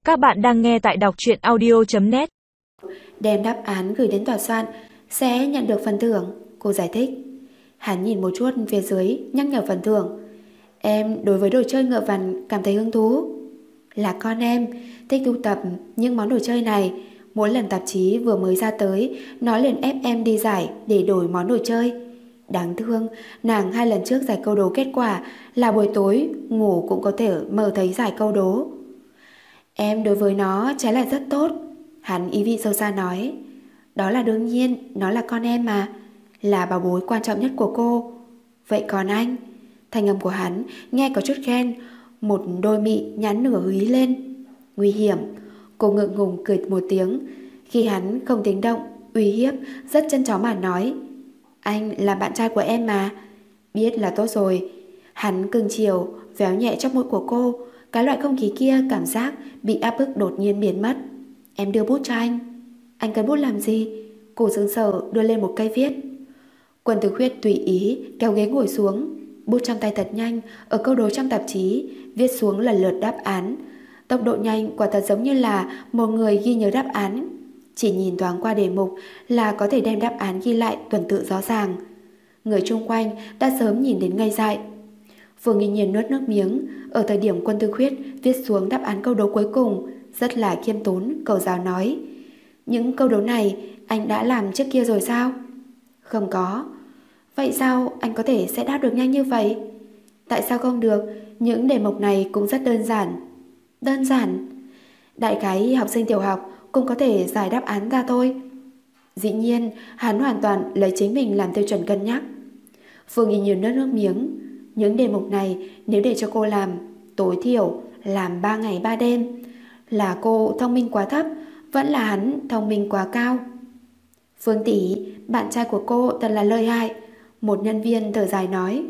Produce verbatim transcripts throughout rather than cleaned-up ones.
Các bạn đang nghe tại đọc truyện audio chấm net. Đem đáp án gửi đến tòa soạn sẽ nhận được phần thưởng, cô giải thích. Hắn nhìn một chút phía dưới, nhắc nhở phần thưởng. Em đối với đồ chơi ngựa vằn cảm thấy hứng thú. Là con em thích tu tập những món đồ chơi này. Mỗi lần tạp chí vừa mới ra tới, nó liền ép em đi giải để đổi món đồ chơi. Đáng thương, nàng hai lần trước giải câu đố kết quả là buổi tối ngủ cũng có thể mơ thấy giải câu đố. Em đối với nó trái lại rất tốt, hắn ý vị sâu xa nói. Đó là đương nhiên, nó là con em mà, là bảo bối quan trọng nhất của cô. Vậy còn anh? Thanh âm của hắn nghe có chút khen, một đôi mị nhắn nửa húy lên. Nguy hiểm. Cô ngượng ngùng cười một tiếng. Khi hắn không tiếng động, uy hiếp, rất chân chó mà nói. Anh là bạn trai của em mà. Biết là tốt rồi. Hắn cưng chiều, véo nhẹ trong mũi của cô. Cái loại không khí kia cảm giác bị áp bức đột nhiên biến mất. Em đưa bút cho anh. Anh cần bút làm gì? Cô sững sờ đưa lên một cây viết. Quân Tử Khuyết tùy ý kéo ghế ngồi xuống, bút trong tay thật nhanh, ở câu đố trong tạp chí viết xuống lần lượt đáp án. Tốc độ nhanh quả thật giống như là một người ghi nhớ đáp án. Chỉ nhìn thoáng qua đề mục là có thể đem đáp án ghi lại tuần tự rõ ràng. Người chung quanh đã sớm nhìn đến ngây dại. Phương Nghi Nhiên nuốt nước miếng. Ở thời điểm Quân Tư Khuyết viết xuống đáp án câu đố cuối cùng, rất là khiêm tốn cầu giáo nói. Những câu đố này anh đã làm trước kia rồi sao? Không có. Vậy sao anh có thể sẽ đáp được nhanh như vậy? Tại sao không được? Những đề mục này cũng rất đơn giản. Đơn giản? Đại khái học sinh tiểu học cũng có thể giải đáp án ra thôi. Dĩ nhiên, hắn hoàn toàn lấy chính mình làm tiêu chuẩn cân nhắc. Phương Nghi Nhiên nuốt nước miếng. Những đề mục này nếu để cho cô làm, tối thiểu làm ba ngày ba đêm. Là cô thông minh quá thấp, vẫn là hắn thông minh quá cao? Phương tỷ, bạn trai của cô thật là lợi hại. Một nhân viên thở dài nói.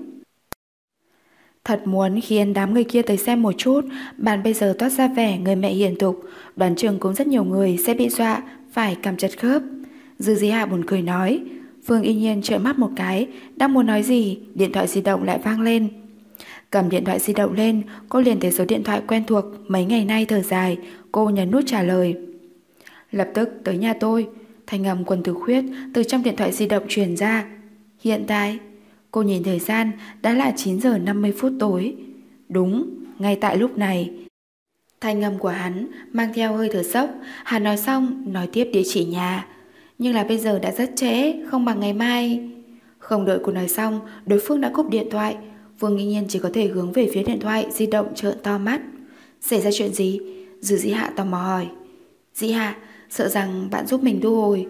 Thật muốn khiến đám người kia tới xem một chút. Bạn bây giờ toát ra vẻ người mẹ hiền thục, đoán chừng cũng rất nhiều người sẽ bị dọa phải cầm chặt khớp. Dư Dĩ Hạ buồn cười nói. Phương Y Nhiên trợn mắt một cái, đang muốn nói gì, điện thoại di động lại vang lên. Cầm điện thoại di động lên, cô liền thấy số điện thoại quen thuộc mấy ngày nay thở dài. Cô nhấn nút trả lời. Lập tức tới nhà tôi. Thanh âm Quân Tử Khuyết từ trong điện thoại di động truyền ra. Hiện tại cô nhìn thời gian đã là chín giờ năm mươi phút tối. Đúng, ngay tại lúc này. Thanh âm của hắn mang theo hơi thở sốc. Hắn nói xong nói tiếp địa chỉ nhà. Nhưng là bây giờ đã rất trễ, không bằng ngày mai. Không đợi cô nói xong, đối phương đã cúp điện thoại. Vương Nghi Nhiên chỉ có thể hướng về phía điện thoại di động trợn to mắt. Xảy ra chuyện gì? Dư Dĩ Hạ tò mò hỏi. Dĩ Hạ, sợ rằng bạn giúp mình thu hồi.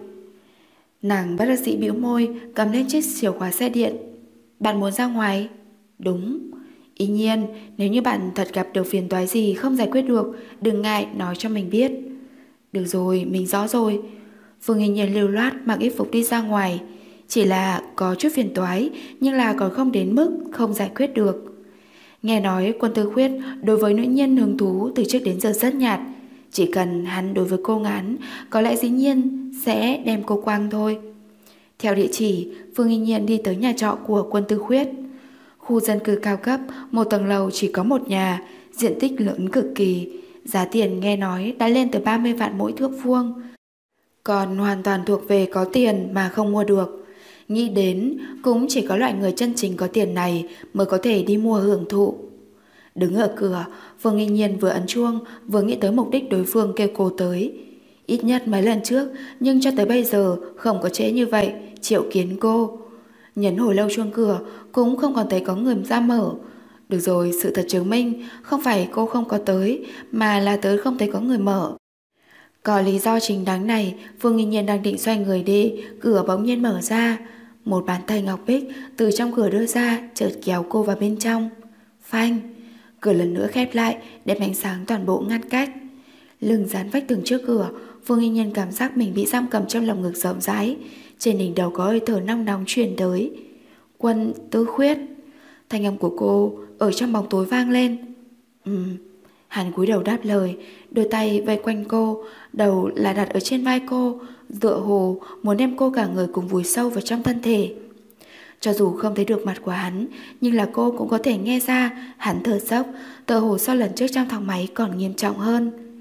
Nàng bất đắc dĩ bĩu môi, cầm lên chiếc chìa khóa xe điện. Bạn muốn ra ngoài? Đúng. Ý nhiên, nếu như bạn thật gặp được phiền toái gì không giải quyết được, đừng ngại nói cho mình biết. Được rồi, mình rõ rồi. Phương Nghi Nhiên lưu loát mặc y phục đi ra ngoài. Chỉ là có chút phiền toái, nhưng là còn không đến mức không giải quyết được. Nghe nói Quân Tư Khuyết đối với nữ nhân hứng thú từ trước đến giờ rất nhạt. Chỉ cần hắn đối với cô ngán, có lẽ dĩ nhiên sẽ đem cô quăng thôi. Theo địa chỉ, Phương Y Nhiên đi tới nhà trọ của Quân Tư Khuyết. Khu dân cư cao cấp, một tầng lầu chỉ có một nhà, diện tích lớn cực kỳ. Giá tiền nghe nói đã lên tới ba mươi vạn mỗi thước vuông. Còn hoàn toàn thuộc về có tiền mà không mua được. Nghĩ đến cũng chỉ có loại người chân chính có tiền này mới có thể đi mua hưởng thụ. Đứng ở cửa, Phương Y Nhiên vừa ấn chuông vừa nghĩ tới mục đích đối phương kêu cô tới. Ít nhất mấy lần trước, nhưng cho tới bây giờ không có trễ như vậy triệu kiến cô. Nhấn hồi lâu chuông cửa cũng không còn thấy có người ra mở. Được rồi, sự thật chứng minh không phải cô không có tới, mà là tới không thấy có người mở. Có lý do chính đáng này, Phương Y Nhiên đang định xoay người đi, cửa bỗng nhiên mở ra. Một bàn tay ngọc bích từ trong cửa đưa ra, chợt kéo cô vào bên trong. Phanh! Cửa lần nữa khép lại, đem ánh sáng toàn bộ ngăn cách. Lưng dán vách tường trước cửa, Phương Y Nhiên cảm giác mình bị giam cầm trong lồng ngực rộng rãi. Trên đỉnh đầu có hơi thở nóng nóng truyền tới. Quân Tư Khuyết. Thanh âm của cô ở trong bóng tối vang lên. Ừm. Hắn cúi đầu đáp lời, đôi tay vây quanh cô, đầu là đặt ở trên vai cô, tựa hồ muốn đem cô cả người cùng vùi sâu vào trong thân thể. Cho dù không thấy được mặt của hắn, nhưng là cô cũng có thể nghe ra hắn thở dốc, tựa hồ so lần trước trong thang máy còn nghiêm trọng hơn.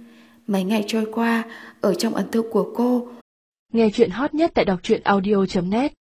Mấy ngày trôi qua, ở trong ấn tượng của cô, Nghe chuyện hot nhất tại đọc truyện audio chấm net.